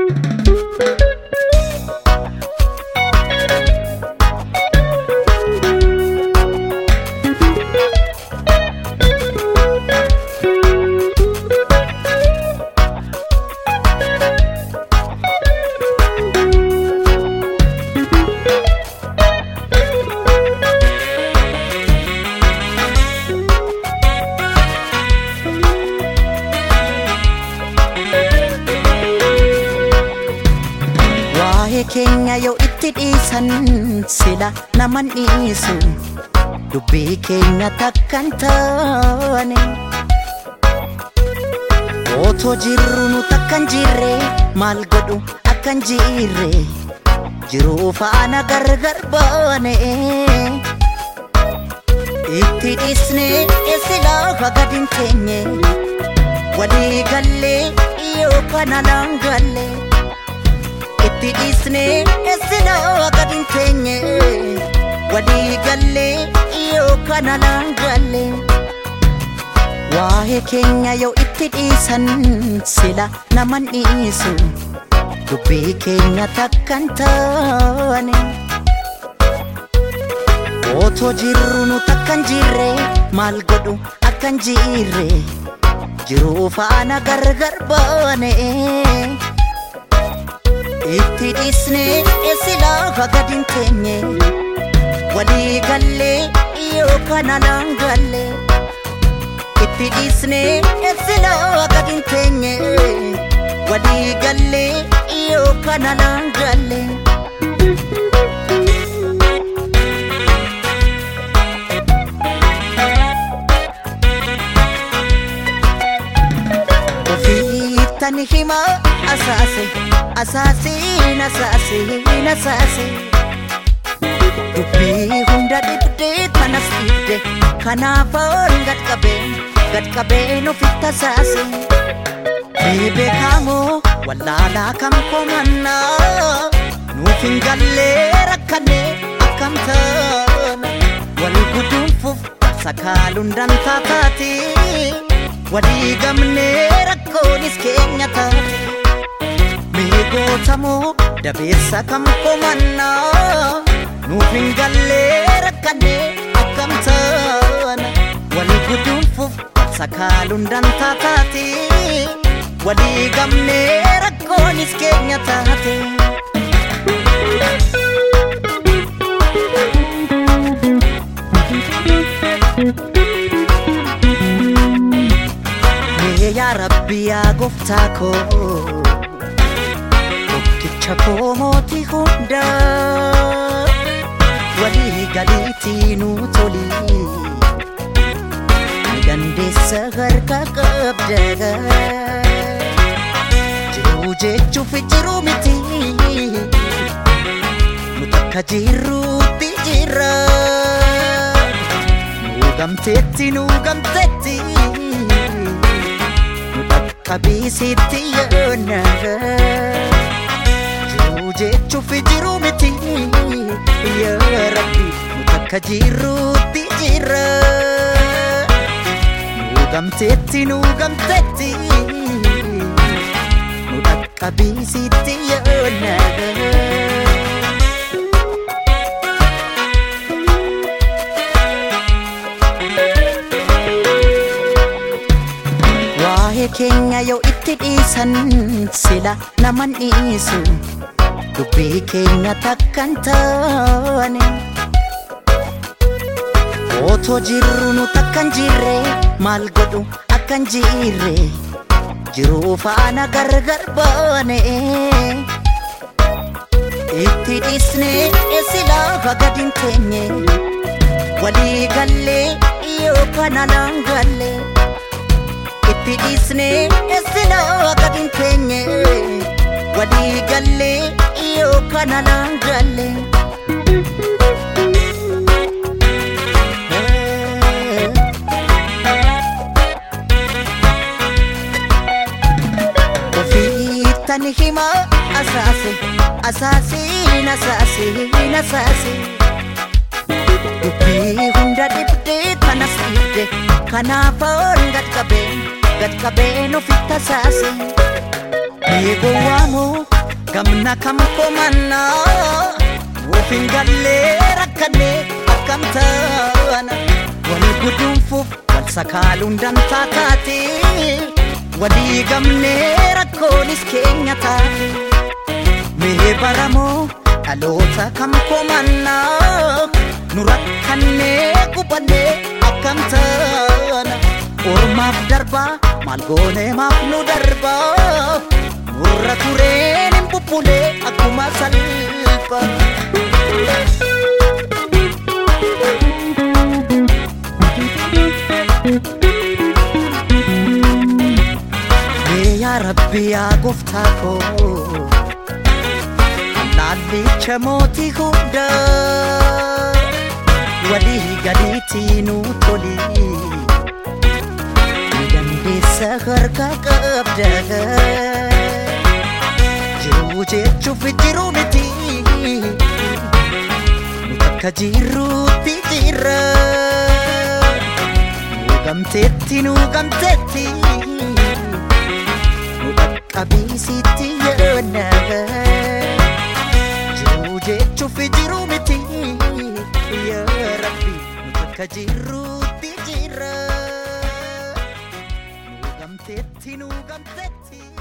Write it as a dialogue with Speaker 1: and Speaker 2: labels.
Speaker 1: Kenya yo itti dhiisan sila naman dhiisu dubbii keenya takkan taane otoo jirru nu takkan jirre maal godhu akkan jirre jiruu faana gargar baane itti dhiisne sila fagadin teenye walii gallee yoo kana langalle itti dhiisne sila fagadin teenye walii gallee yoo kana langalle waa'ee keenya yoo itti dhiisan sila naman dhiisu dubbii keenya takkan taane otoo jirru nu takkan jirre maal godhu akkan jirre jiruu faana gargar baane itti dhiisne sila fagadin teenye walii gallee yoo kana langalle itti dhiisne sila fagadin teenye walii gallee yoo kana langalle ofiittani hima asaase dubbii hunda dhibdee kanas dhibde kanaaf ol gad qabeen ofitti asaase mee beekamoo wallaalaa kam komannaa nuuf hin gallee rakkanne akkam taana wal guduunfuuf sakaaluun dantaa taate walii gamnee rakkoonis keenya taate mee gootamoo dabeessa kam komannaa nuuf hin gallee rakkanne akkam taana wal guduunfuuf sakaaluun dantaa taate walii gamnee rakkoonis keenya taate yaa Rabbi yaa Gooftaa koo tokkicha koo mootii hundaa walii galiitii nuu tolii ni dandeessa harka qabda jiruu jechuuf jiruu miti nu takka jirruutti jirra nu gamteetti kabisitti yoona jiruu jechuuf jiruu miti yaa Rabbi nu takka jirruutti jirra nu gamteetti nu kabisitti yoona Kenya yoo itti dhiisan sila naman dhiisu dubbii keenya takkan taane otoo jirru nu takkan jirre maal godhu akkan jirre jiruu faana gargar baane itti dhiisne sila fagadin teenye walii gallee yoo kana langalle itti dhiisne sila fagadin teenye walii gallee yoo kana langalle ofiittani hima asaase dubbii hunda dhibdee kanas dhibde kanaaf ol gad qabeen ofitti asaase mee gowwaamoo gamna kam komanna wofin galle rakkane akamtana wali gudunfuf wal sakalun dantatati wali gamne rakkonis kenyata me baramo alota kam komanna nurakkanne kubane akamtana ormaaf darba malgone maaf nu darba urra tureen impupule akkuma salpha ya rabbi ya guftako lalli chamoti hunda wali gaditi nu toli سهر كقبده جروجي تشوف جرومتي متكجيرو تجيرا نوغمتتي متكبيسيتي يانا جروجي تشوف جرومتي يا ربي متكجيرو تجيرا Gamtetti nu gamtetti